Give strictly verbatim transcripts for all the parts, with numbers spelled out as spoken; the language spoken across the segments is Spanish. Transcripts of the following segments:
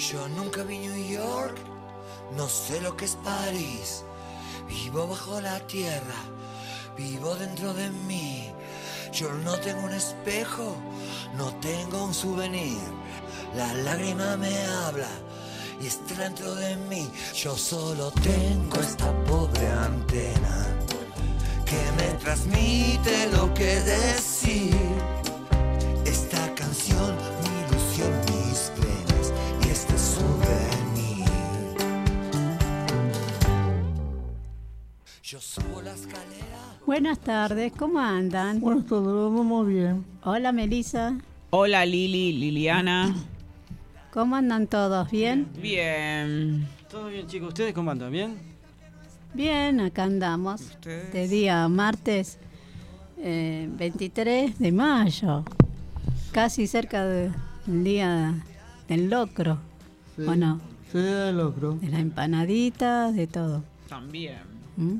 Yo nunca vi New York, no sé lo que es París. Vivo bajo la tierra, vivo dentro de mí. Yo no tengo un espejo, no tengo un souvenir. La lágrima me habla y está dentro de mí. Yo solo tengo esta pobre antena que me transmite lo que decir. Esta canción, mi ilusión, mis penas y este souvenir. Yo subo la escalera. Buenas tardes, ¿cómo andan? Buenas tardes, vamos bien. Hola, Melissa. Hola, Lili, Liliana. ¿Cómo andan todos? ¿Bien? Bien. Todo bien, chicos. ¿Ustedes cómo andan? ¿Bien? Bien, acá andamos. ¿Ustedes? Este día martes eh, veintitrés de mayo. Casi cerca del día del locro. Sí, ¿O no? Sí, del locro. De las empanaditas, de todo. También. ¿Mm?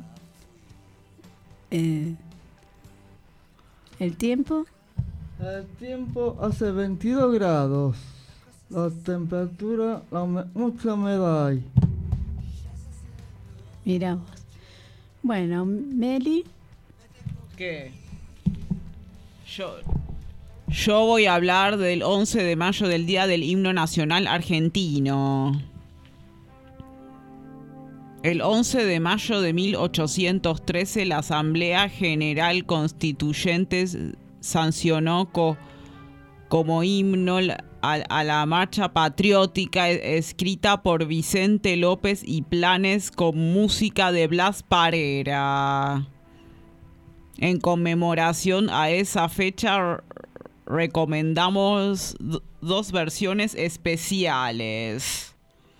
Eh, ¿El tiempo? El tiempo hace veintidós grados. La temperatura, la hume- mucha humedad hay. Mira vos. Bueno, Meli, ¿Qué? Yo, yo voy a hablar del once de mayo, del Día del Himno Nacional Argentino. El once de mayo de mil ochocientos trece, la Asamblea General Constituyente sancionó co- como himno la- a, a la marcha patriótica e- escrita por Vicente López y Planes con música de Blas Parera. En conmemoración a esa fecha r- recomendamos d- dos versiones especiales.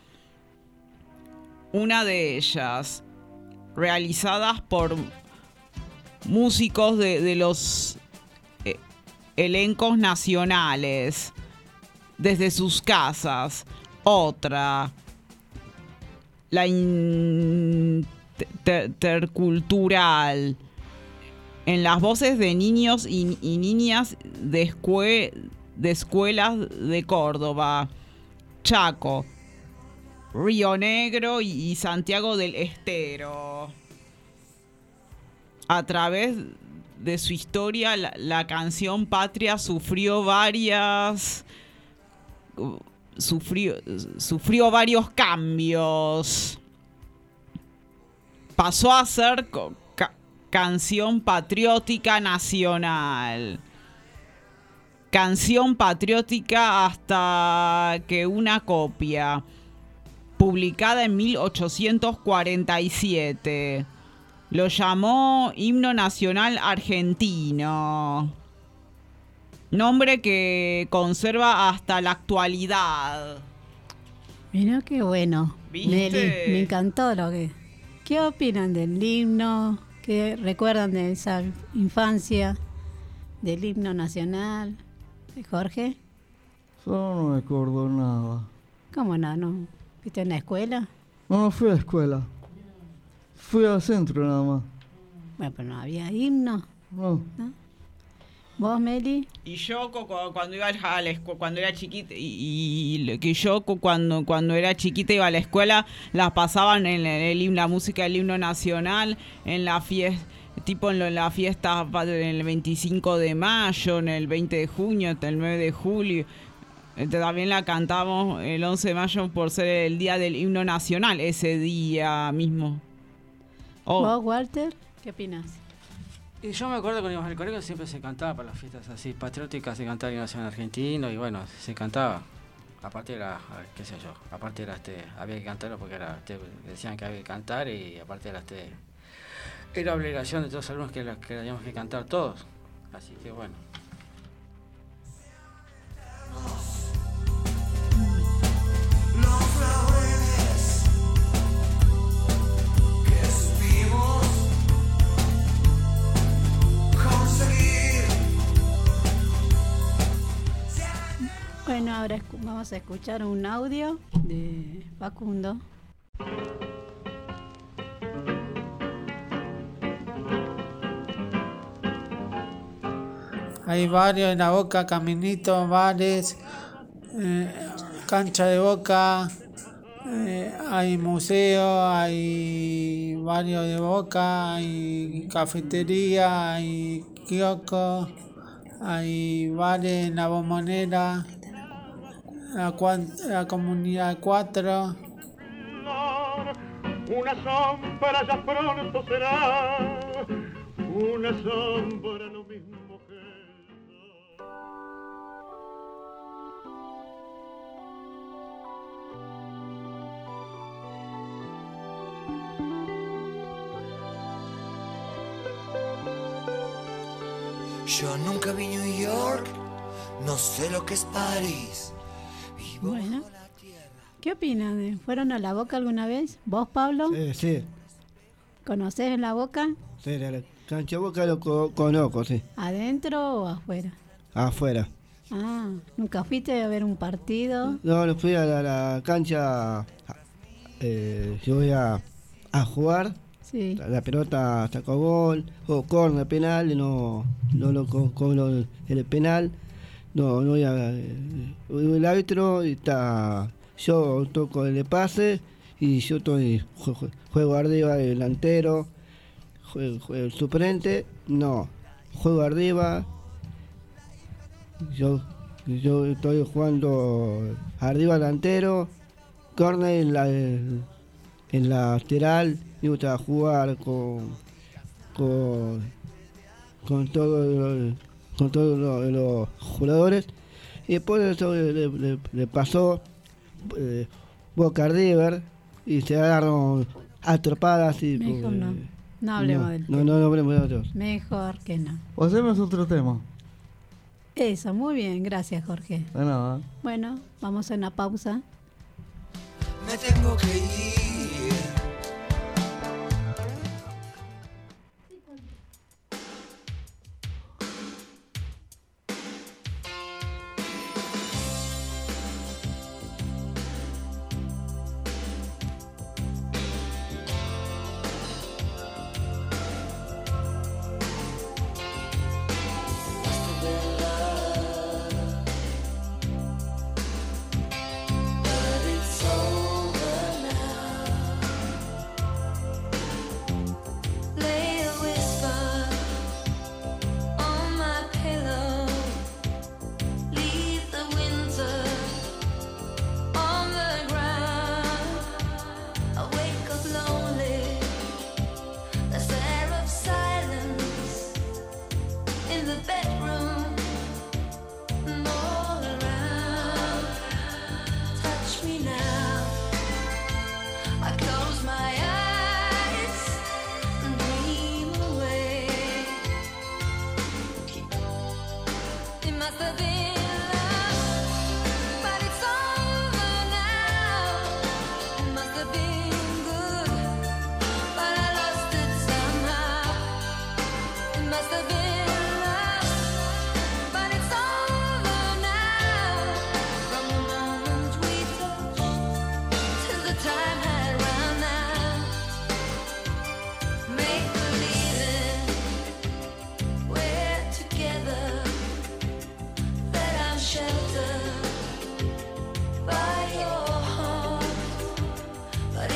Una de ellas, realizadas por músicos de, de los eh, elencos nacionales, desde sus casas. Otra, la intercultural, en las voces de niños y, y niñas de, escue- de escuelas de Córdoba, Chaco, Río Negro y, y Santiago del Estero. A través de su historia, la, la canción Patria sufrió varias... Sufrió, sufrió varios cambios. Pasó a ser co- ca- canción patriótica nacional. Canción patriótica hasta que una copia, publicada en mil ochocientos cuarenta y siete, lo llamó Himno Nacional Argentino. Nombre que conserva hasta la actualidad. mira qué bueno. ¿Viste? Meli, me encantó lo que... ¿Qué opinan del himno? ¿Qué recuerdan de esa infancia? Del himno nacional. Jorge, Yo no me acuerdo nada. ¿cómo no? ¿No viste en la escuela? No, no fui a la escuela. Fui al centro nada más. Bueno, pero no había himno. No. ¿Vos, Meli? Y yo cu- cu- cuando iba a la escuela, cuando era chiquita, y, y lo que yo cu- cuando, cuando era chiquita iba a la escuela, las pasaban en el, el himno, la música del himno nacional, en la fiesta, tipo en, lo- en la fiesta pa- en el veinticinco de mayo, en el veinte de junio, hasta el nueve de julio. Este, también la cantamos el once de mayo por ser el día del himno nacional, ese día mismo. Oh. ¿Vos, Walter? ¿Qué opinas? Y yo me acuerdo cuando íbamos al colegio siempre se cantaba para las fiestas así patrióticas, se cantaba el himno nacional argentino y bueno, se cantaba. Aparte era, a ver, qué sé yo, aparte era este, había que cantarlo porque era, este, decían que había que cantar y aparte era este, era obligación de todos los alumnos que, la- que teníamos que cantar todos. Así que bueno. Los laureles que supimos conseguir. Bueno, ahora escu- vamos a escuchar un audio de Facundo. Hay barrios en La Boca, Caminito, bares, eh, cancha de Boca, eh, hay museo, hay barrio de Boca, hay cafetería, hay kiosco, hay bares en la Bombonera, la, cuan- la comunidad cuatro. Una sombra ya pronto será, una sombra lo mismo que yo. Yo nunca vi New York, no sé lo que es París. Vivo Bueno. bajo la tierra. ¿Qué opinan? de- ¿Fueron a La Boca alguna vez? ¿Vos, Pablo? Sí, sí, ¿Conocés La Boca? sí, la, la cancha de Boca lo co- conozco, sí, ¿Adentro o afuera? afuera. Ah, ¿nunca fuiste a ver un partido? No, no fui a la, la cancha, eh, yo voy a, a jugar, Sí. la, la pelota sacó gol, o corner, penal, y no, no lo co- cobro el, el penal, no, no voy a, eh, voy el árbitro y está, yo toco el pase y yo estoy, jue- jue- juego arriba el delantero, juego, juego el suplente, no, juego arriba, yo, yo estoy jugando arriba delantero, corner en la, en la lateral, me gusta jugar con con, con todos con todos los, los jugadores y después eso le, le- le pasó eh, Boca River y se agarraron a tropadas y Mejor pues, no. No hablemos no, del no, tema. no, no hablemos de otros. Mejor que no. Pasemos a otro tema. Eso, muy bien. Gracias, Jorge. De nada. Bueno, vamos a una pausa. Me tengo que ir. Lay a whisper on my pillow. Leave the winter on the ground. I wake up lonely. There's air of silence in the bedroom and all around. Touch me now. I close my eyes and dream away. It must have been love, but it's over now. It must have been good, but I lost it somehow. It must have been love, but it's over now. From the moment we touched till the time had run out. Make believing we're together, that I'm sheltered by your heart, but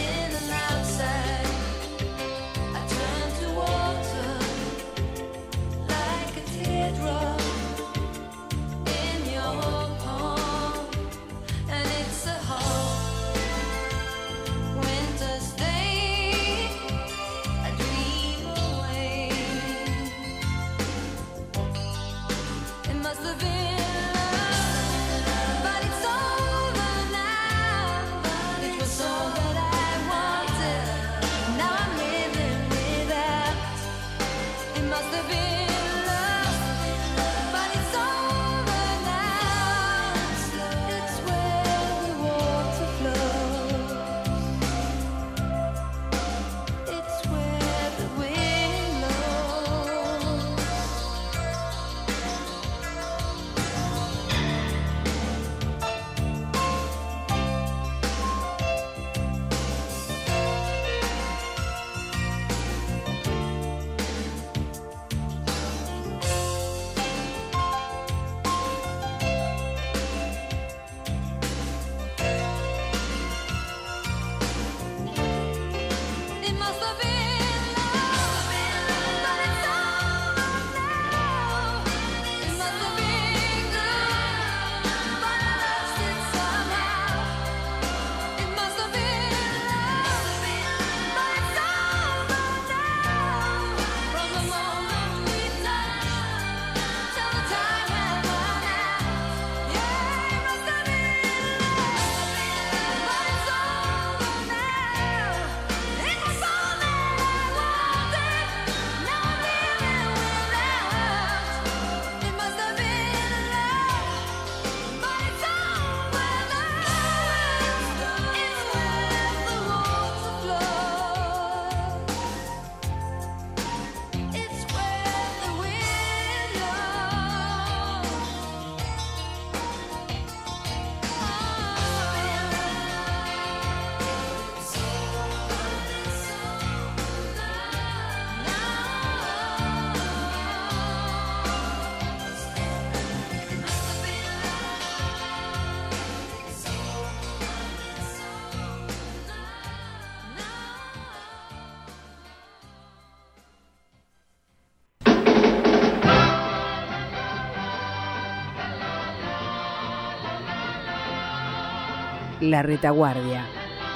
La Retaguardia.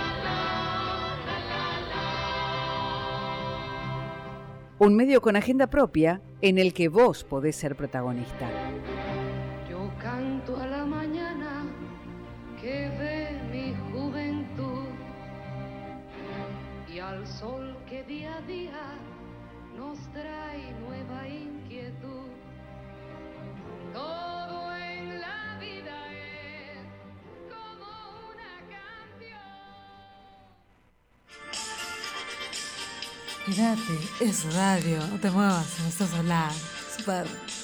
Un medio con agenda propia en el que vos podés ser protagonista. Yo canto a la mañana que ve mi juventud y al sol que día a día nos trae nueva inquietud. Todo en la vida es como una canción. Quédate, es radio, no te muevas, no estás sola. Super.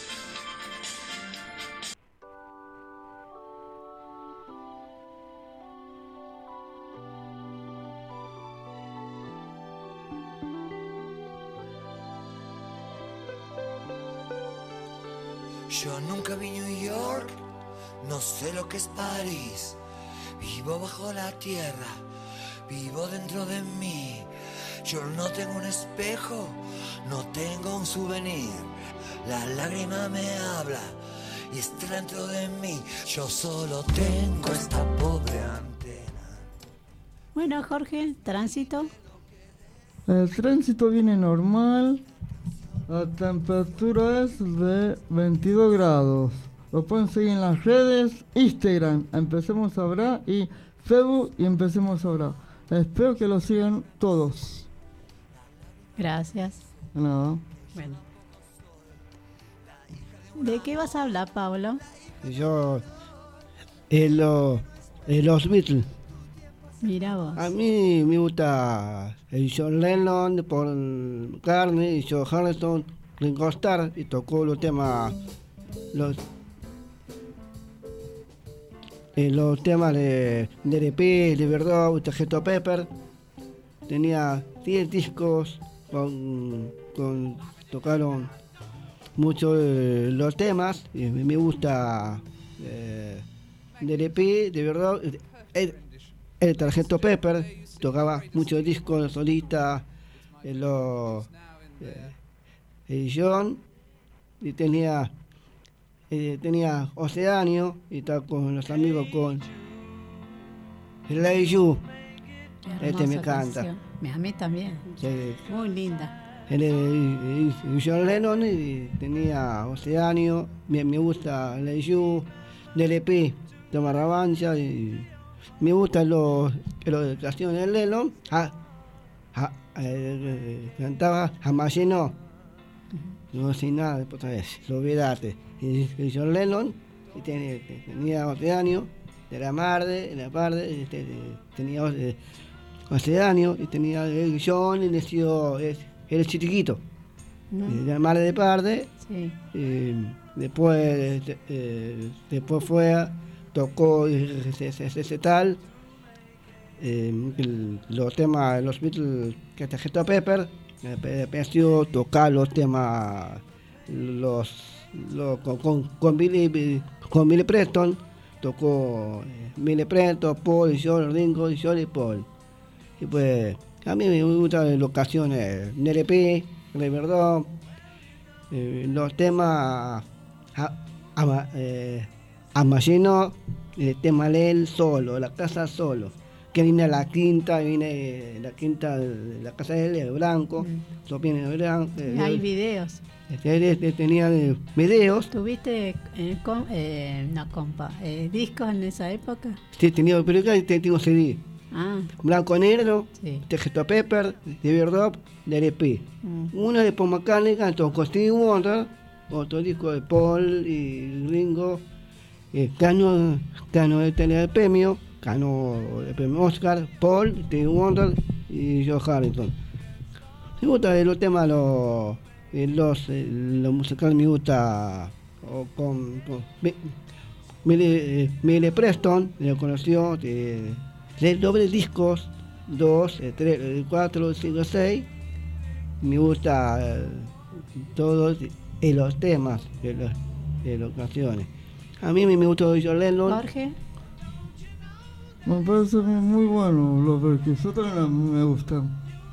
Yo nunca vi New York, no sé lo que es París. Vivo bajo la tierra, vivo dentro de mí. Yo no tengo un espejo, no tengo un souvenir. La lágrima me habla y está dentro de mí. Yo solo tengo esta pobre antena. Bueno, Jorge, tránsito. El tránsito viene normal. La temperatura es de veintidós grados. Lo pueden seguir en las redes, Instagram, Empecemos Ahora, y Facebook y Empecemos Ahora. Espero que lo sigan todos. Gracias. De nada. Bueno. ¿De qué vas a hablar, Pablo? Yo, eh, lo, eh, los Beatles. Mira vos. A mí me gusta el John Lennon por Carney y George Harrison, Ringo Starr, y tocó los temas, los, eh, los temas de D R P, de verdad, Sargento Pepper. Tenía diez discos, con, con tocaron muchos eh, los temas, y me gusta eh, D R P, de verdad. Eh, El Sargento Pepper tocaba muchos discos solista, en los eh, eh, John, y tenía eh, tenía Oceanio, y estaba con los amigos con Lay You. Este me encanta. Canción. A mí también. Sí. Muy linda. El, el, el John Lennon, y tenía Oceanio, me, me gusta Lay You, D L P, Toma Revancha, y me gustan los, los canciones de Lennon. Ah, ah, eh, cantaba Jamás llenó. No sé nada, después otra vez, lo olvidaste. Y, y John Lennon, y tenía, tenía Oceanio, de la Marde, de la Parde, este, tenía eh, Oceanio, y tenía eh, John, y nació, eh, era chiquito, ¿no? De la Marde de Parde. Sí. Eh, después, eh, después fue a, tocó ese tal, eh, el, los temas, los Beatles, que Sargento Pepper, empezó a tocar los temas, los, los con, con, con, Billy, con Billy Preston, tocó eh, Billy Preston, Paul, John, Ringo, John y Paul. Y pues, a mí me gustan las canciones N L P, Riverdale, eh, los temas a, a, eh, Amalleno, el tema de él solo, la casa solo. Que viene la quinta, viene la quinta de la casa de él, el blanco. Mm. Eso viene de blanco. Eh, Hay videos. Este, este, tenía eh, videos. ¿Tuviste eh, com, eh, no, compa, eh, discos en esa época? Sí, tenía, pero acá tengo C D. Ah. Blanco negro, sí. Sargento Pepper, de verdad, de R P. Mm. Uno de Paul McCartney, cantó con Stevie Wonder, otro disco de Paul y Ringo. Eh, ganó, ganó el, el premio, ganó el premio Oscar, Paul, Stevie Wonder y George Harrison. Me gusta de los temas, los, los, los musicales me gusta o con, con Billy, Billy Preston, lo conoció, de, de doble discos, dos, tres, cuatro, cinco, seis. Me gusta eh, todos eh, los temas de, los, de las canciones. A mí me gustó John Lennon. Jorge. Me parece muy bueno, los versos también me gustan.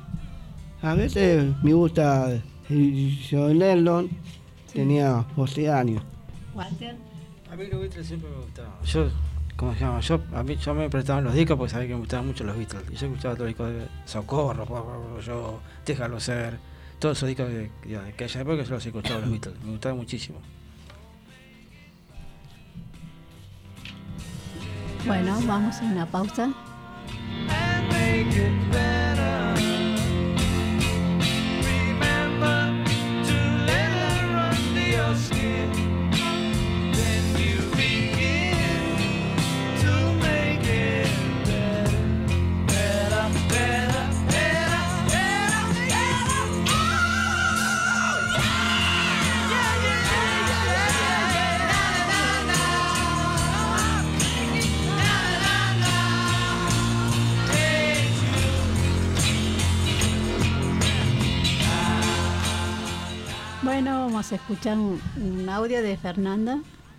A veces me gusta John Lennon, sí. Tenía doce años. Walter. A mí los Beatles siempre me gustaban. Yo ¿cómo se llama? Yo, a mí, yo me prestaban los discos porque sabía que me gustaban mucho los Beatles. Y yo escuchaba todos los discos de Socorro, yo, Déjalo Ser, todos esos discos de, de, de aquella época yo los escuchaba los Beatles. Me gustaban muchísimo. Bueno, vamos a una pausa. Bueno, vamos a escuchar un, un audio de Fernanda.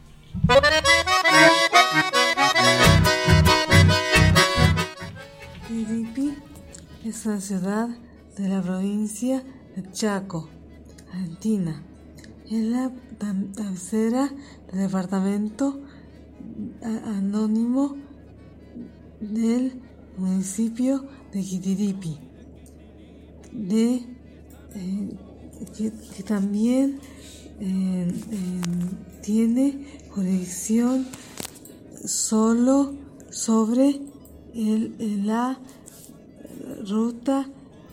Quitiripi es una ciudad de la provincia de Chaco, Argentina. Es la cabecera del departamento anónimo del municipio de Quitiripi, de, eh, que, que también eh, eh, tiene jurisdicción solo sobre el, el, la ruta,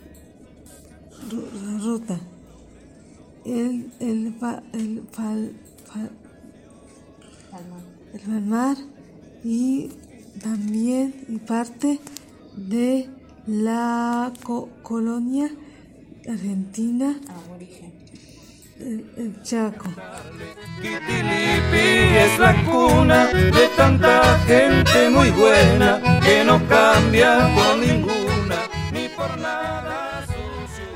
la ruta, el, el, el, pal, pal, el Palmar y también y parte de la co colonia argentina el, el Chaco. Quitilipi es la cuna de tanta gente muy buena que no cambia por ninguna ni por nada su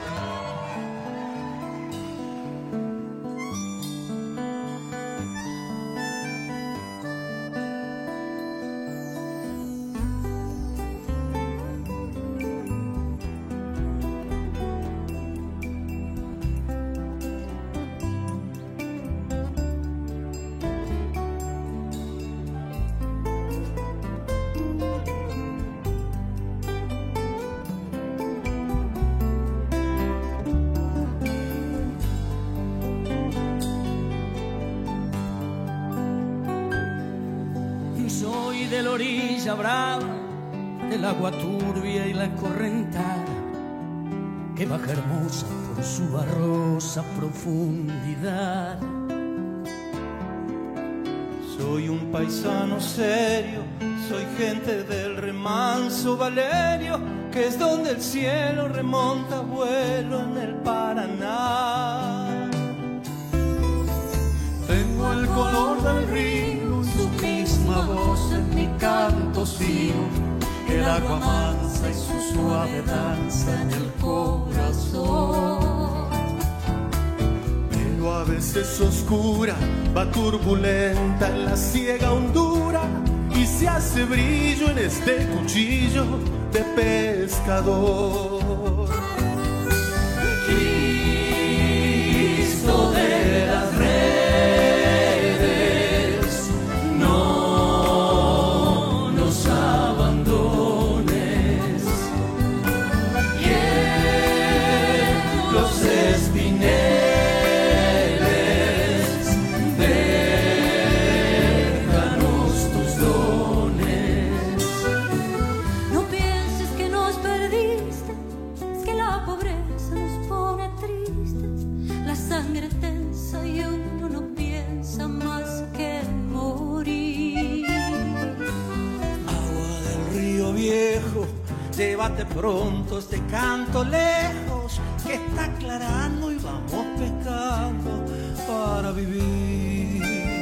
brava del agua turbia y la correntada que baja hermosa por su barrosa profundidad. Soy un paisano serio, soy gente del remanso Valerio, que es donde el cielo remonta vuelo en el Paraná. Tengo el color del río, su misma voz en mi canto sigo, el agua mansa y su suave danza en el corazón. Pero a veces oscura, va turbulenta en la ciega hondura y se hace brillo en este cuchillo de pescador. Cristo de las redes, llévate pronto este canto lejos que está aclarando y vamos pescando para vivir.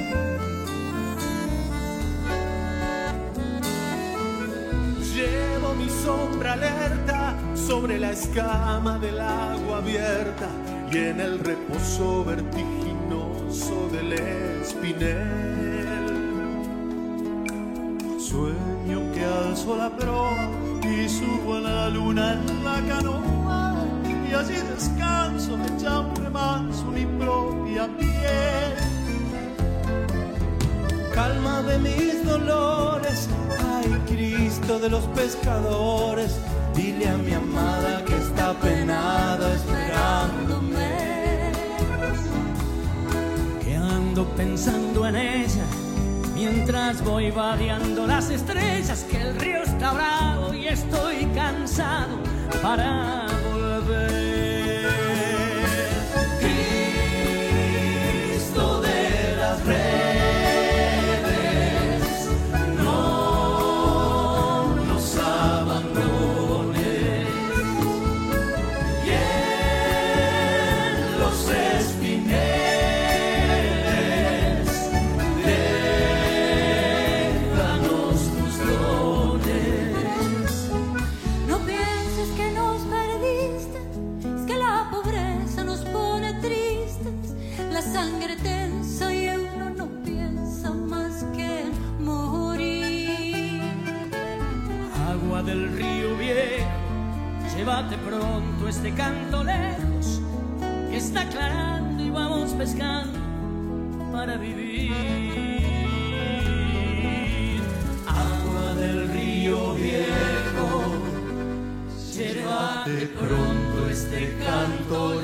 Llevo mi sombra alerta sobre la escama del agua abierta y en el reposo vertiginoso del espinel. Sueño que alzo la proa y subo a la luna en la canoa y allí descanso echando remanso mi propia piel. calma de mis dolores. Ay, Cristo de los pescadores, dile a mi amada que está penada esperándome. Que ando pensando en ella mientras voy vadeando las estrellas, que el río está bravo y estoy cansado para volver. Cristo de las redes, no nos abandones, y en los espineles déjanos tus dones. No pienses que nos perdiste, es que la pobreza nos pone tristes, la sangre tensa y uno no piensa más que en morir. Agua del río viejo, llévate pronto este canto lejos, que está aclarando y vamos pescando para vivir. Agua del río viejo, llévate pronto este canto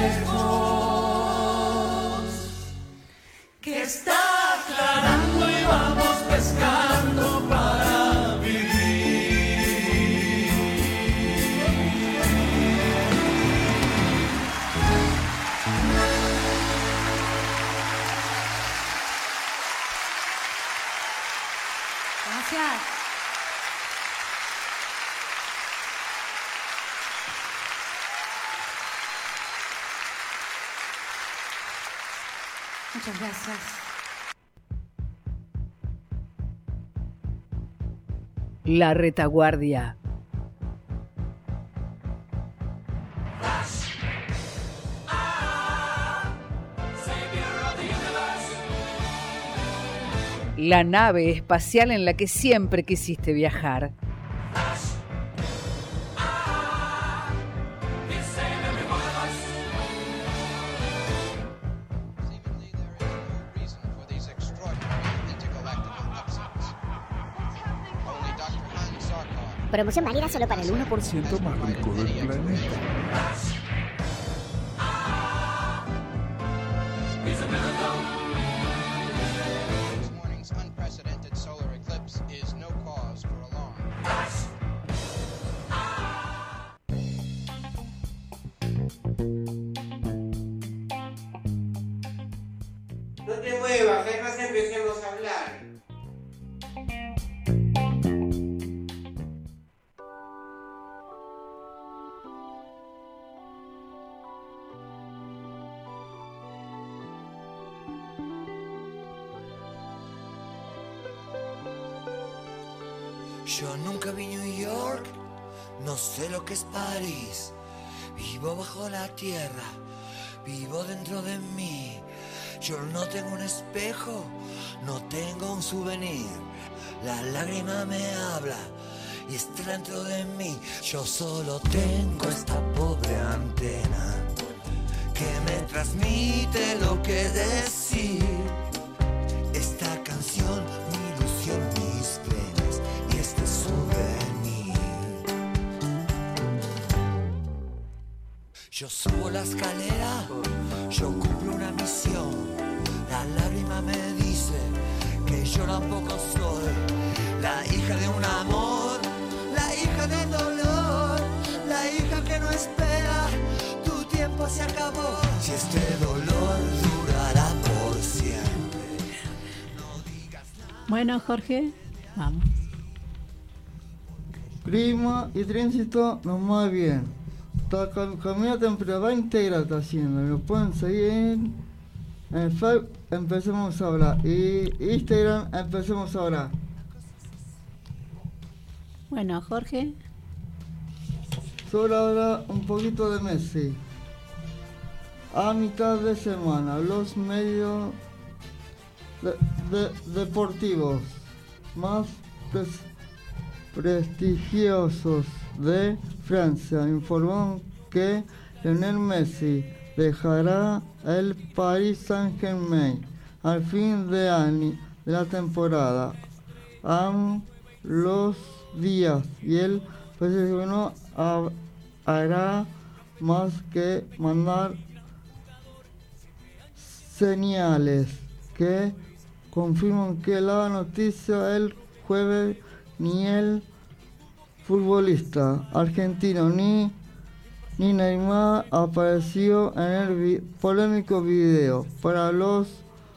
lejos, que está aclarando y vamos pescando para vivir. Gracias. Muchas gracias. La retaguardia. La nave espacial en la que siempre quisiste viajar. Promoción válida solo para el uno por ciento más rico del planeta. No te muevas, que más empecemos a hablar. Yo nunca vi New York, no sé lo que es París. Vivo bajo la tierra, vivo dentro de mí. Yo no tengo un espejo, no tengo un souvenir. La lágrima me habla y está dentro de mí. Yo solo tengo esta pobre antena que me transmite lo que decir. Esta canción, mi ilusión, mis penas y este souvenir. Yo subo la escalera, yo cumplo una misión. La lágrima me dice que yo tampoco soy la hija de un amor, la hija del dolor, la hija que no espera, tu tiempo se acabó. Si este dolor durará por siempre. Bueno, Jorge, vamos. Clima y tránsito nos mueve bien. Toda cam- caminata en Prada íntegra está haciendo. Lo pueden seguir en, en Facebook, empecemos ahora. Y Instagram, empecemos ahora. Bueno, Jorge. Sobre ahora un poquito de Messi. A mitad de semana, los medios de- de- deportivos más pres- prestigiosos de Francia informó que Lionel Messi dejará el Paris Saint-Germain al fin de año, de la temporada. Han los días y el presidente no ha- hará más que mandar señales que confirman que la noticia el jueves ni el futbolista argentino ni, ni Neymar apareció en el vi- polémico video para los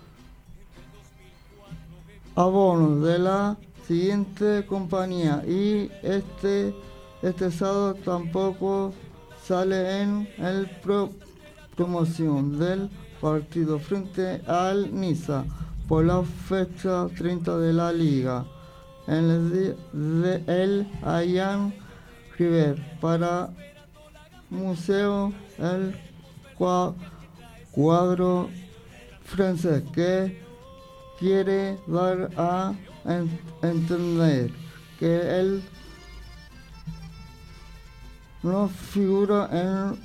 abonos de la siguiente compañía y este, este sábado tampoco sale en el pro- promoción del partido frente al Niza por la fecha treinta de la liga en el di- de el Allianz River para Museo el cua- cuadro francés que quiere dar a en- entender que él no figura en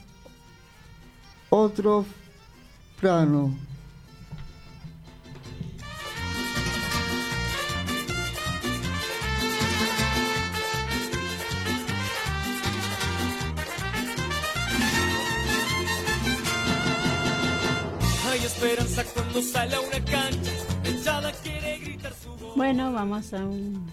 otro plano. Hay esperanza cuando sale a una cancha, echada quiere gritar su voz. Bueno, vamos a un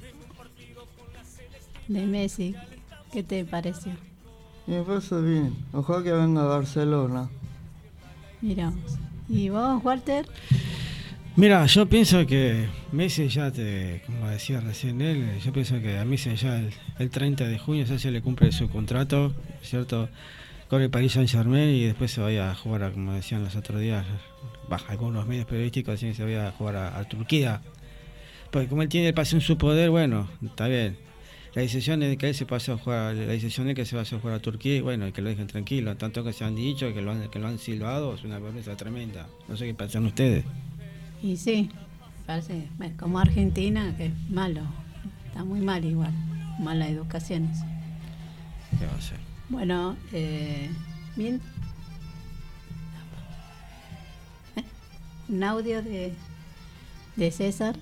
de Messi. ¿Qué te pareció? Me parece bien. Ojalá que venga a Barcelona. Miramos. ¿Y vos, Walter? Mira, yo pienso que Messi ya te, como decía recién él, yo pienso que a Messi ya el, el treinta de junio ya se le cumple su contrato, ¿cierto? Con el Paris Saint-Germain y después se vaya a jugar, a, como decían los otros días, baja algunos medios periodísticos, decían que se vaya a jugar a, a Turquía. Porque como él tiene el pase en su poder, bueno, está bien. La decisión es de que él se pase a jugar, la decisión es que se vaya a jugar a Turquía y bueno, y que lo dejen tranquilo. Tanto que se han dicho, que lo han, que lo han silbado, es una vergüenza tremenda. No sé qué piensan ustedes. Y sí, parece bueno, como Argentina, que es malo. Está muy mal igual. Mala educación eso. ¿Qué va a hacer? Bueno, eh, bien. ¿Eh? Un audio de, de César.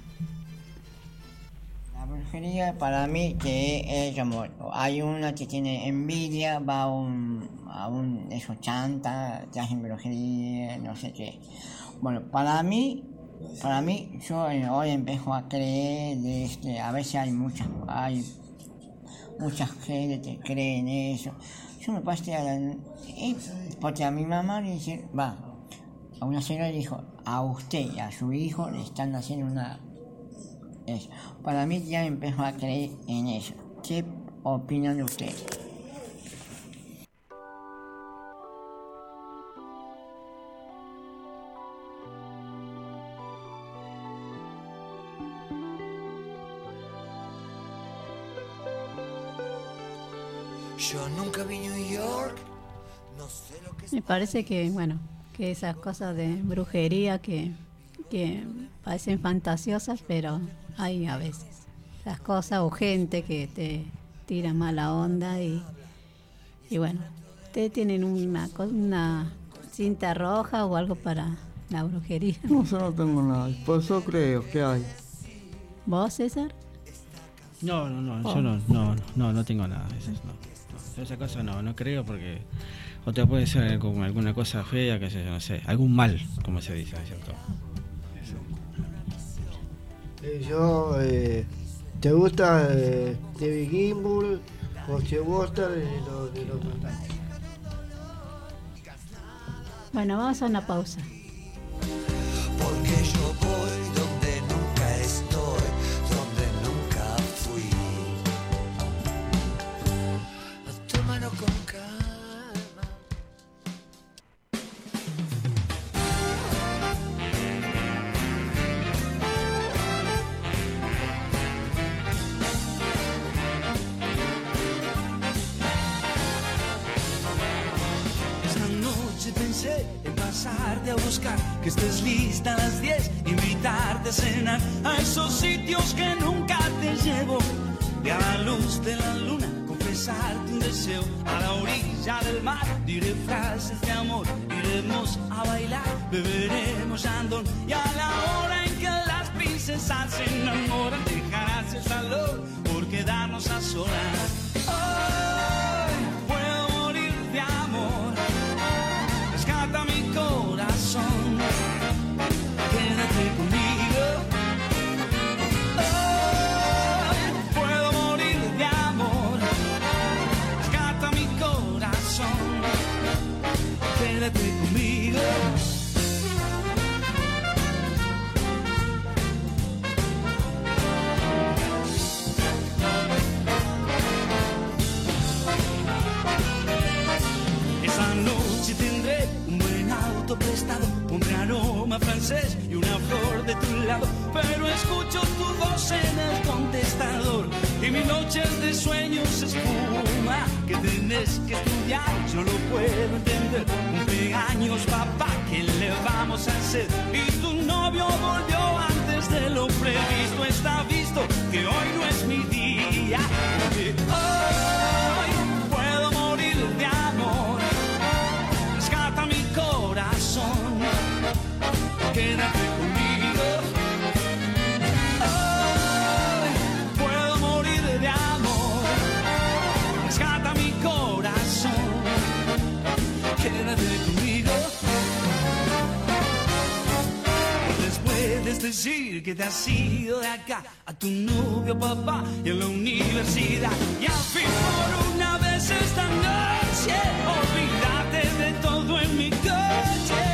La brujería para mí que es como hay una que tiene envidia, va a un, a un eso chanta, te hacen brujería, no sé qué. Bueno, para mí, para mí yo eh, hoy empiezo a creer de este, a veces hay muchas, hay mucha gente que cree en eso. Yo me pasé a la, y, porque a mi mamá le dice, va, a una señora le dijo, a usted y a su hijo le están haciendo una eso. Para mí ya empezó a creer en eso. ¿Qué opinan de ustedes? Yo nunca vi New York, no sé lo que es. Me parece que, bueno, que esas cosas de brujería que, que parecen fantasiosas, pero hay a veces esas cosas o gente que te tira mala onda y, y bueno, ustedes tienen una, co- una cinta roja o algo para la brujería. No sé, no tengo nada. Por eso creo que hay. ¿Vos, César? No, no, no, Oh. yo no, no, no, no tengo nada de eso, no. no. Esa cosa no, no creo porque otra puede ser como alguna cosa fea, que sé yo, no sé, algún mal, como se dice, ¿cierto? Eh, yo, eh, ¿te gusta eh, David Gimbal, José Bosta de los de los cantantes? Bueno, vamos a una pausa. Porque yo voy donde nunca estoy, donde nunca fui. Tómalo con calma. Esta noche pensé en pasarte a buscar, que estés lista a las diez, invitarte a cenar a esos sitios que nunca te llevo. Y a la luz de la luna confesarte un deseo, a la orilla del mar diré frases de amor, iremos a bailar, beberemos andón y a la hora en que las piscinas princesas se enamoran, dejarás el salón por quedarnos a solas. Hoy puedo morir de amor, rescata mi corazón, quédate conmigo. Hoy puedo morir de amor, rescata mi corazón, quédate conmigo. Esa noche tendré un buen auto prestado, un aroma francés y una flor de tu lado, pero escucho tu voz en el contestador y mi noche de sueños espuma. Que tienes que estudiar, yo lo puedo entender. Cumpleaños, papá, ¿qué le vamos a hacer? Y tu novio volvió antes de lo previsto. Está visto que hoy no es mi día. Porque hoy puedo morir de amor. Rescata mi corazón, quédate conmigo. Hoy puedo morir de amor. Rescata mi corazón, quédate conmigo. Les puedes decir que te has ido de acá, a tu novio, papá, y a la universidad. Y al fin por una vez esta noche, olvídate de todo en mi coche.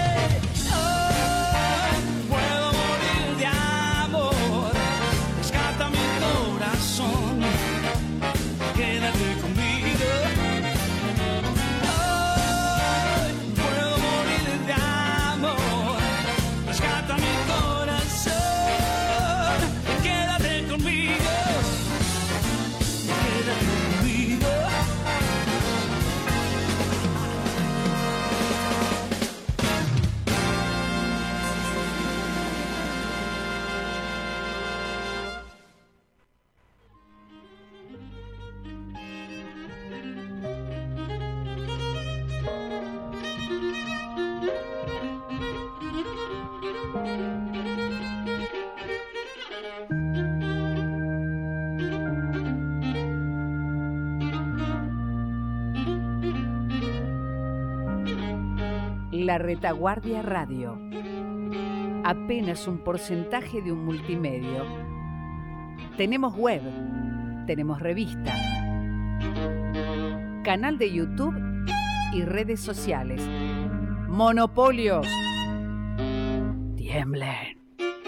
Hoy puedo morir de amor, rescata mi corazón, quédate conmigo. Hoy puedo morir de amor, rescata mi corazón, quédate conmigo, quédate conmigo. La Retaguardia Radio. Apenas un porcentaje de un multimedio. Tenemos web, tenemos revista, canal de YouTube y redes sociales. Monopolios. Tiemblen.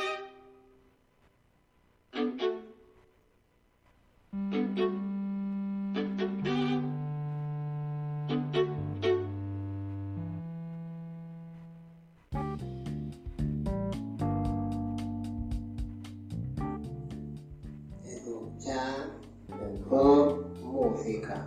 Escucha mejor música.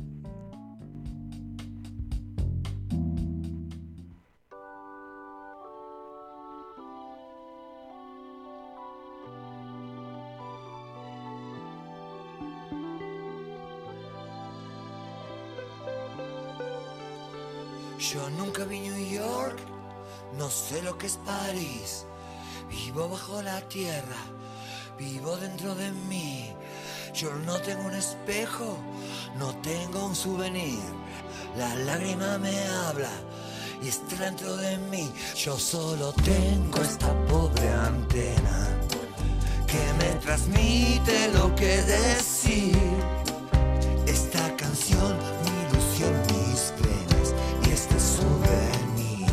Yo nunca vi New York, no sé lo que es París. Vivo bajo la tierra, vivo dentro de mí. Yo no tengo un espejo, no tengo un souvenir. La lágrima me habla y está dentro de mí. Yo solo tengo esta pobre antena que me transmite lo que decir. Esta canción, mi ilusión, mis penas y este souvenir.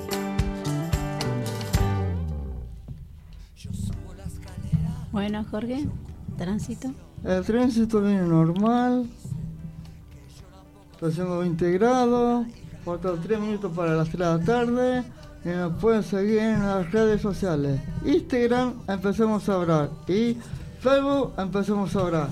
Bueno, Jorge, tránsito. El tránsito viene normal. Está haciendo veinte grados. Faltan tres minutos para las tres de la tarde. Y nos pueden seguir en las redes sociales. Instagram, empecemos a hablar. Y Facebook, empecemos a hablar.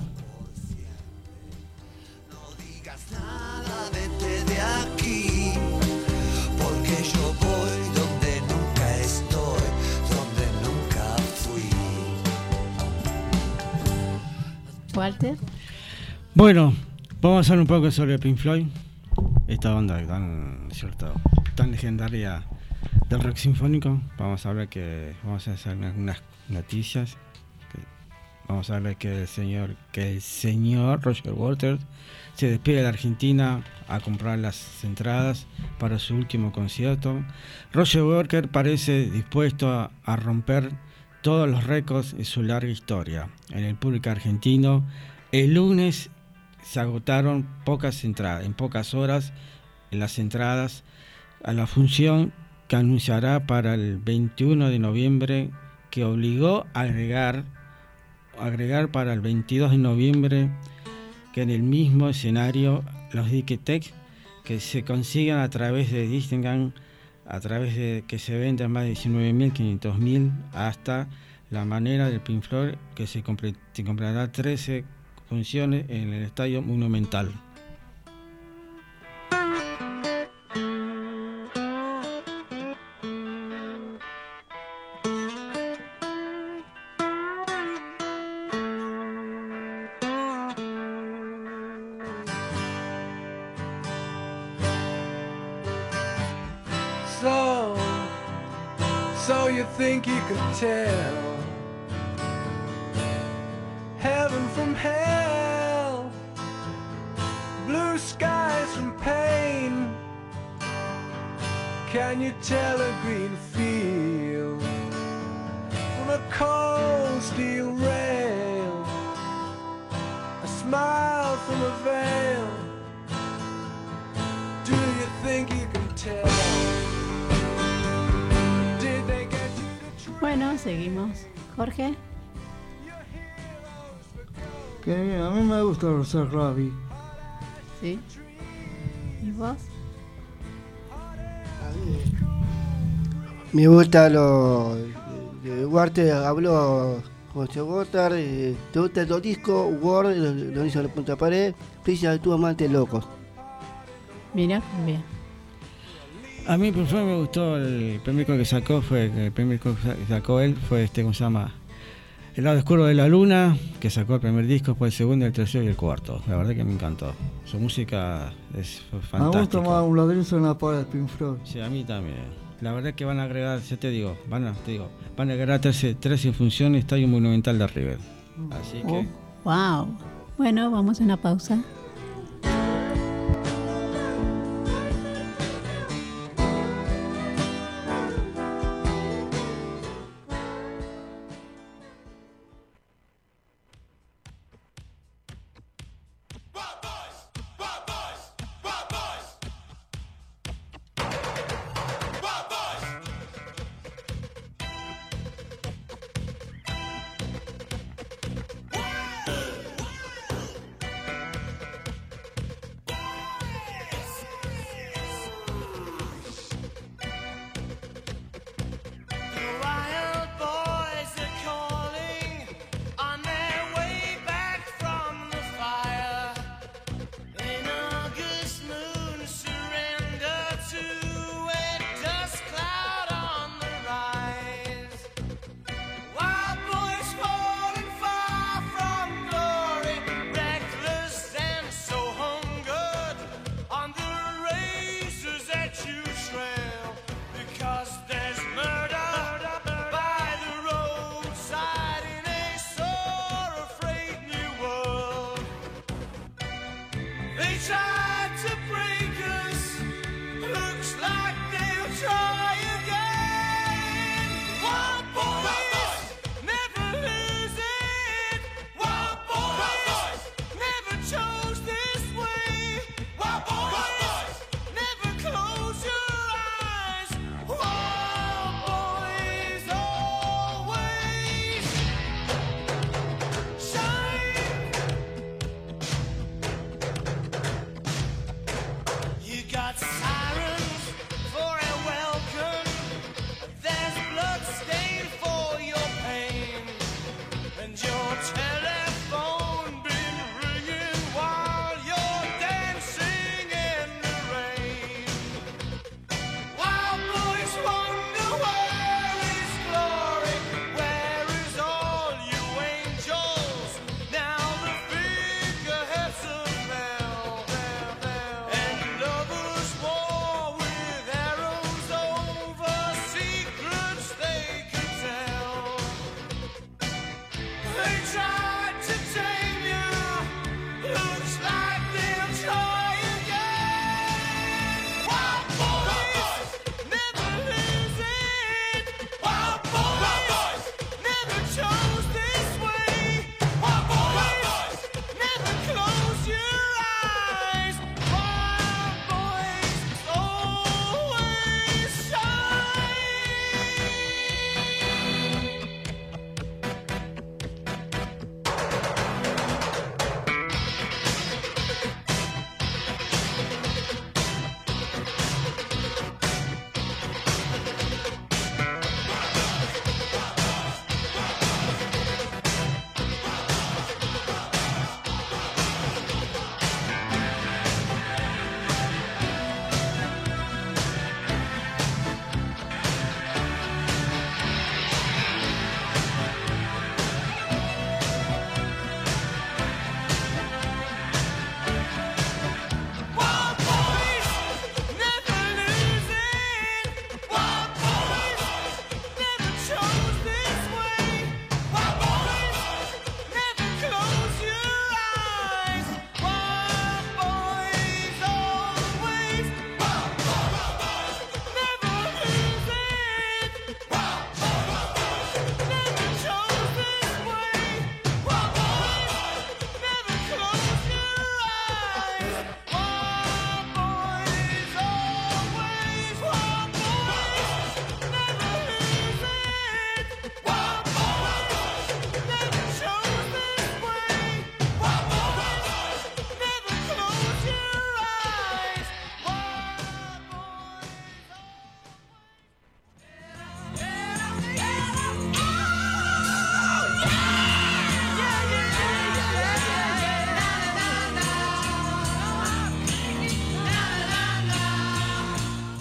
Vete de aquí, porque yo voy donde nunca estoy, donde nunca fui. Walter. Bueno, vamos a hablar un poco sobre Pink Floyd, esta banda tan, cierto, tan legendaria del rock sinfónico. Vamos a hablar que vamos a hacer unas noticias vamos a ver que el señor, que el señor Roger Waters se despide de la Argentina a comprar las entradas para su último concierto. Roger Waters parece dispuesto a, a romper todos los récords de su larga historia en el público argentino. El lunes se agotaron pocas entradas, en pocas horas las entradas a la función que anunciará para el veintiuno de noviembre, que obligó a agregar, agregar para el veintidós de noviembre que en el mismo escenario los Ticketek que se consigan a través de Distingan, a través de que se vendan más de diecinueve mil, quinientos mil, hasta la manera del Pink Floyd, que se, compre, se comprará trece funciones en el Estadio Monumental. So, so you think you could tell heaven from hell, blue skies from pain? Can you tell a green field from a cold steel rail, a smile from a veil? Do you think you can tell? Bueno, seguimos. Jorge. Qué bien, a mí me gusta Roger Rabbit. Sí. ¿Y vos? Me gusta lo. Walter habló José Gotar. ¿Te gusta el disco? Word, lo hizo en la punta pared. Prisa de tu amante locos. Mira, bien. A mí por favor me gustó el primer disco que sacó, fue el primer disco que sacó él, fue este, ¿cómo se llama? El lado oscuro de la luna, que sacó el primer disco, fue el segundo, el tercero y el cuarto. La verdad que me encantó. Su música es fantástica. Me gusta más un ladrillo en la pared, Pink Floyd. Sí, a mí también. La verdad que van a agregar, ya te digo, van a, te digo, van a agregar trece, trece funciones, Estadio Monumental de River. Así que... Oh, wow. Bueno, vamos a una pausa.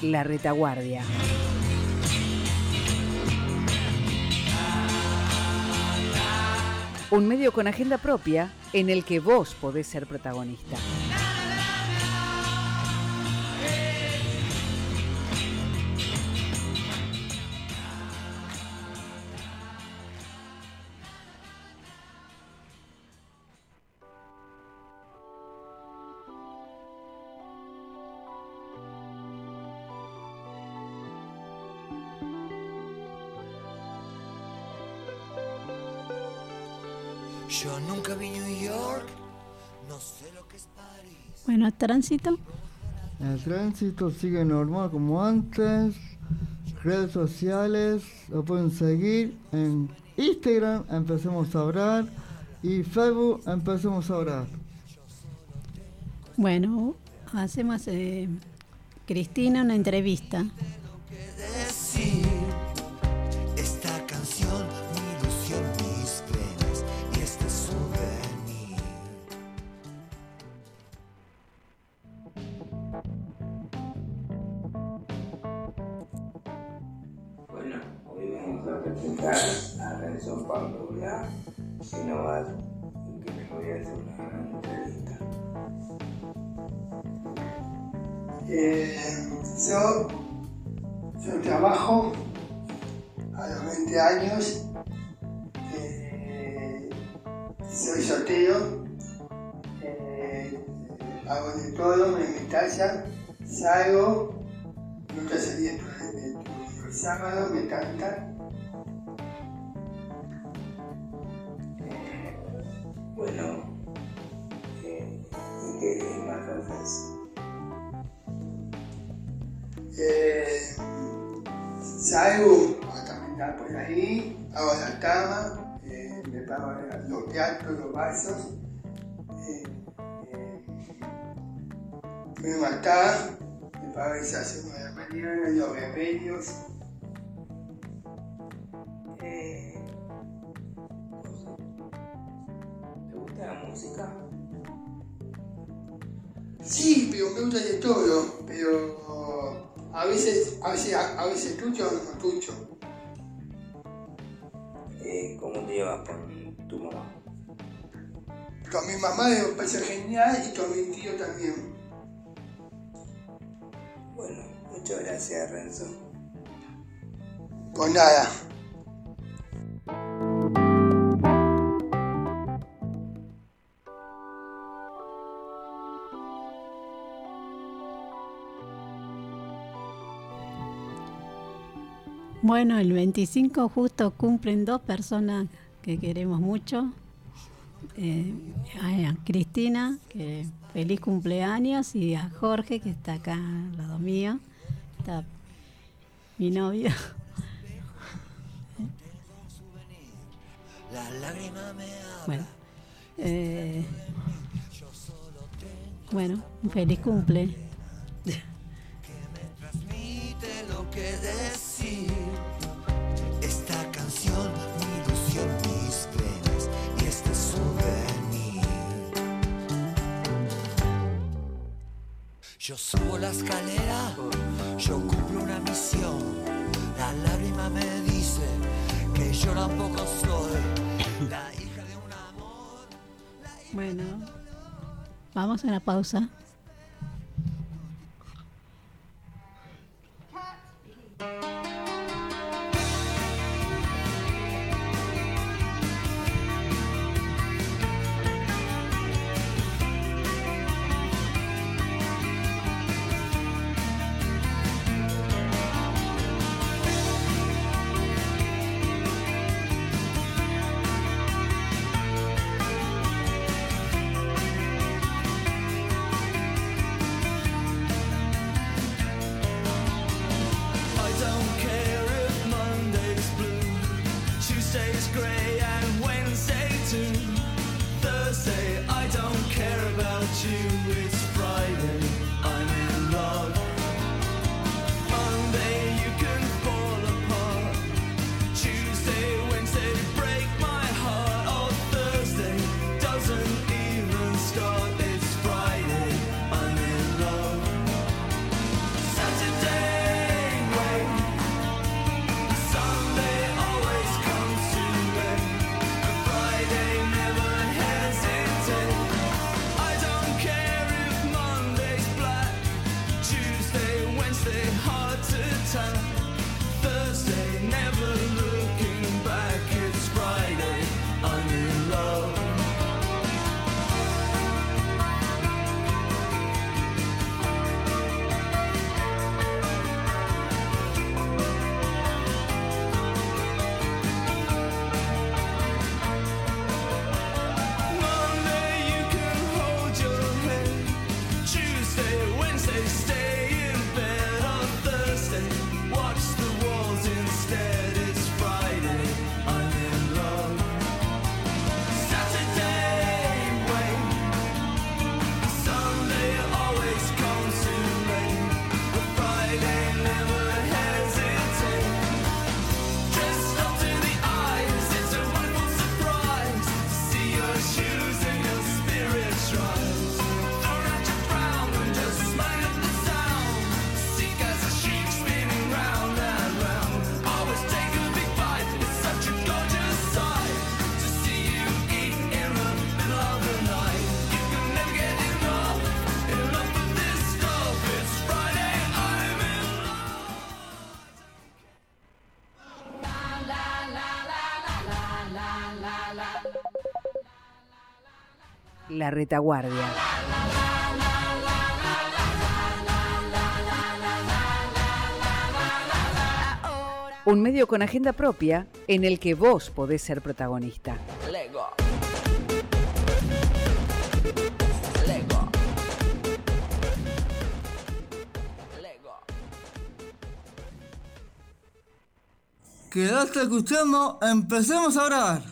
La Retaguardia. Un medio con agenda propia en el que vos podés ser protagonista. Yo nunca vi New York, no sé lo que es París. Bueno, tránsito. El tránsito sigue normal como antes. Redes sociales lo pueden seguir en Instagram, Empecemos a Hablar, y Facebook, Empecemos a Hablar. Bueno, hacemos eh, Cristina una entrevista. Decir esta canción, mi ilusión, mis penas y este souvenir. Bueno, hoy vamos a presentar a Renzo Pablo Blas, innovador, que les voy a hacer una gran entrevista. Eh, yo, yo trabajo a los veinte años, eh, soy soltero, eh, hago de todo, me mi talla, salgo, nunca salí el, el, el sábado, me cantan. Eh, bueno, eh, ¿y qué más haces? Eh, salgo a caminar por ahí, hago la cama, eh, me pago los platos, los vasos, eh, eh, me voy a matar, me pago el desayuno de la mañana, los remedios. Eh, ¿Te gusta la música? Sí, pero me gusta de todo, pero a veces, a veces, a veces escucho o no escucho. Eh, ¿Cómo te llevas con tu mamá? Con mi mamá me parece genial y con mi tío también. Bueno, muchas gracias, Renzo. Pues nada. Bueno, el veinticinco justo cumplen dos personas que queremos mucho. Eh, a Cristina, que feliz cumpleaños, y a Jorge, que está acá al lado mío. Está mi novio. La lágrima me habla. Bueno, eh, bueno, un feliz cumple. Transmite lo que decir. Esta canción, mi ilusión, mis penas y este souvenir. Yo subo la escalera, yo cumplo una misión. La lágrima me dice que yo tampoco soy la hija de un amor. Bueno, vamos a la pausa. hard to tell. Thursday, never looking back. It's Friday, I'm in love. Monday, you can hold your head. Tuesday, Wednesday, stay in bed. On Thursday, watch the walls instead. It's Friday, I'm in love. Saturday, wait. Sunday always comes too late. But Friday, never hesitate. Dressed up to the eyes, it's a wonderful surprise to see your shoes and your spirits rise. Throw out your crown and just smile at the sound. Sick as a sheep spinning round and round. Always take a big bite, it's such a gorgeous sight to see you eat in the middle of the night. You can never get enough, enough of this stuff. It's Friday, I'm in love. La retaguardia. Un medio con agenda propia en el que vos podés ser protagonista. Lego. Quedaste escuchando, empecemos a orar.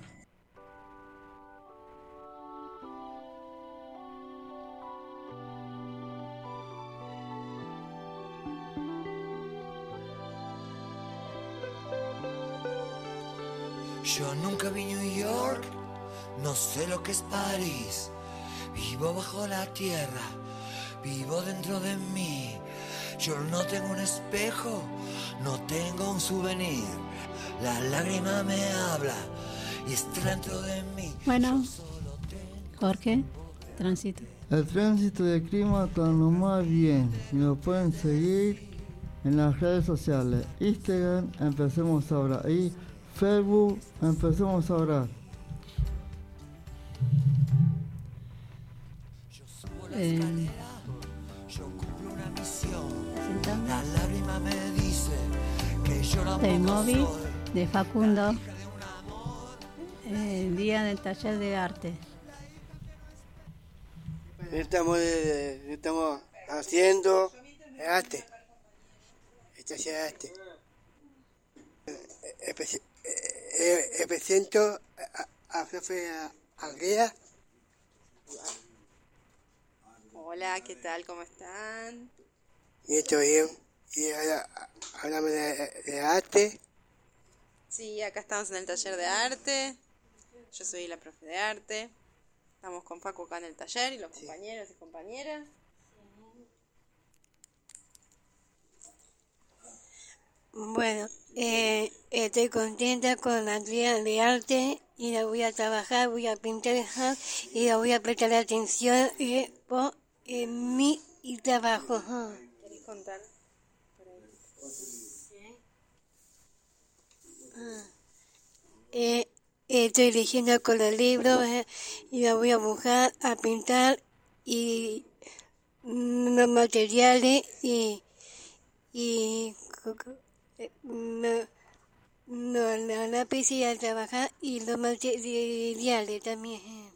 Yo nunca vi New York, no sé lo que es París. Vivo bajo la tierra, vivo dentro de mí. Yo no tengo un espejo, no tengo un souvenir. La lágrima me habla y está dentro de mí. Bueno, Jorge, tránsito. El tránsito de clima está nomás bien y lo pueden seguir en las redes sociales. Instagram, empecemos ahora. Y Facebook, empecemos ahora. Eh, La lágrima me dice que yo no de poco móvil soy. de Facundo. Eh, día del taller de arte. Estamos, de- estamos haciendo arte. El taller de arte. Eh, prese- eh, eh, presento a, a profe Andrea. Hola, ¿qué tal? ¿Cómo están? Y estoy bien. Y ahora hablamos de, de arte. Sí, acá estamos en el taller de arte. Yo soy la profe de arte. Estamos con Paco acá en el taller y los compañeros y compañeras. Bueno, eh, estoy contenta con la actividad de arte y la voy a trabajar, voy a pintar ajá, y la voy a prestar atención eh, por eh, mi trabajo. ajá. ¿Querés contar? Ah, eh, estoy leyendo con los libros eh, y la voy a buscar a pintar y mm, los materiales y y co- co- eh, no, no, la lápiz y a trabajar y los materiales también. eh.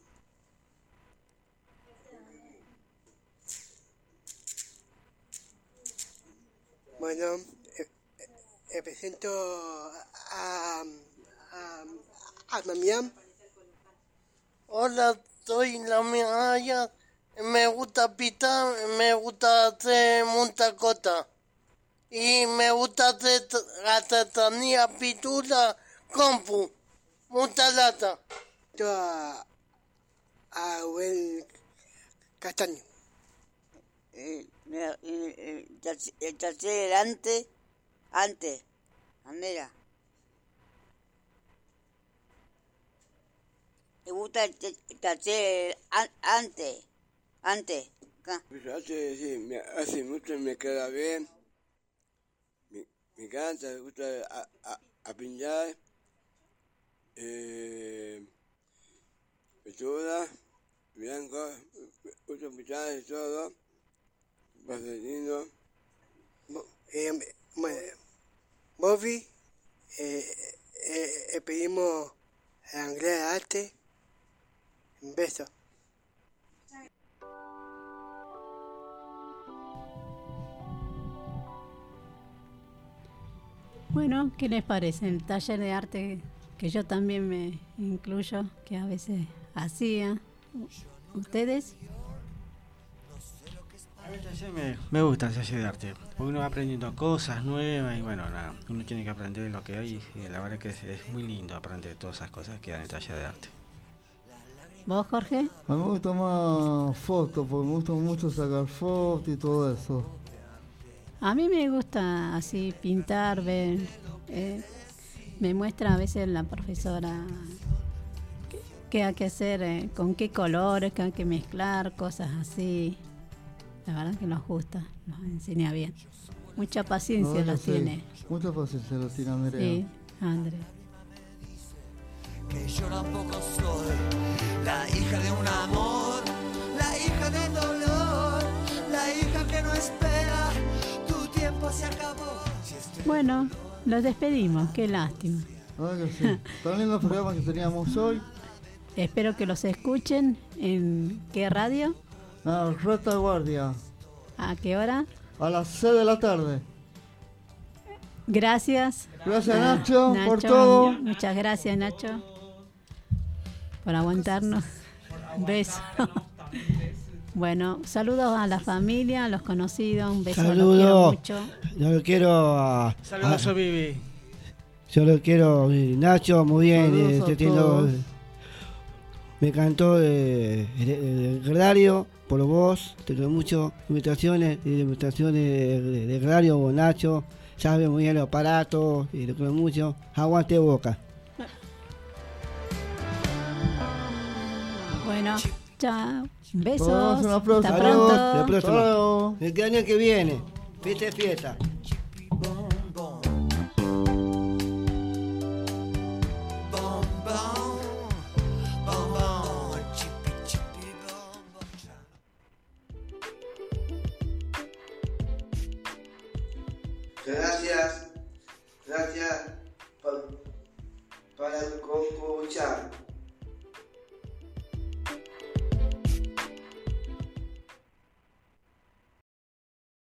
Bueno, eh, eh, presento a, a, a Damián. Hola, soy la Miraya. Me gusta pintar, me gusta hacer montacota. Y me gusta hacer t- artesanía, pintura, compu, mucha lata. A, a Abel Castaño. Eh, mira, eh, eh, el taller- el taller antes, antes, Andera. ¿Te gusta el, te- el taller an- antes? Antes, acá. Pues hace, sí, me- hace mucho me queda bien. me encanta, me gusta a, a, a pintar, eh, pintura, blanco, me gusta pintar y todo, pastelino. Eh, bueno, Bobby, eh, eh, eh, pedimos a Andrea Arte. Un beso. Bueno, ¿qué les parece? El taller de arte que yo también me incluyo, que a veces hacía. ¿Ustedes? A mí el taller me, me gusta el taller de arte, porque uno va aprendiendo cosas nuevas y bueno, nada, uno tiene que aprender lo que hay y la verdad que es, es muy lindo aprender todas esas cosas que dan en el taller de arte. ¿Vos, Jorge? A mí me gusta más fotos, porque me gusta mucho sacar fotos y todo eso. A mí me gusta así pintar, ver, eh, me muestra a veces la profesora qué, qué hay que hacer, eh, con qué colores, qué hay que mezclar, cosas así. La verdad que nos gusta, nos enseña bien. Mucha paciencia No, la sí, tiene. Mucha paciencia la tiene Andrea. Sí, Andrea. Que yo tampoco soy la hija de un amor, la hija del dolor, la hija que no espera, tu tiempo se acabó. Si estoy... Bueno, los despedimos, qué lástima. Ah, que sí. Tan lindos programas que teníamos hoy. Espero que los escuchen en ¿qué radio? La Retaguardia. ¿A qué hora? A las seis de la tarde. Gracias. Gracias, Ah, Nacho, por todo. Muchas gracias, Nacho, por aguantarnos. Un beso. Bueno, saludos a la familia, a los conocidos. Un beso, los quiero Saludos. mucho. Yo lo quiero a. Saludos a Vivi. Yo lo quiero, eh, Nacho, muy bien. Saludos eh, a este tiene- todos. me encantó eh, el, el Gradio, por vos, te quiero mucho. Invitaciones, eh, invitaciones de, de, de Gradio o Nacho, sabe muy bien los aparatos, y lo quiero mucho. Aguante Boca. Bueno, chao. Besos. Todos, una próxima. Hasta Adiós, pronto. hasta la próxima. Hasta luego. El año que viene, fiesta es fiesta. Gracias, gracias por, para escuchar.